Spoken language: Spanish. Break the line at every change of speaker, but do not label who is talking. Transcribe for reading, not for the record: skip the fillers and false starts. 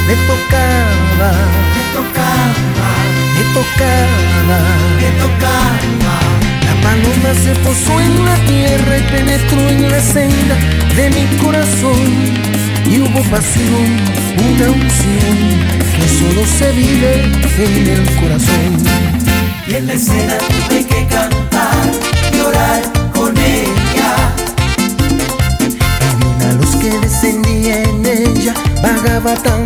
me tocaba,
me tocaba,
me tocaba,
me tocaba.
La paloma se posó en la tierra y penetró en la senda de mi corazón. Y hubo pasión, una unción que solo se vive en el corazón.
Y en la escena tuve que cantar, llorar con ella.
Y una luz que descendía en ella vagaba tan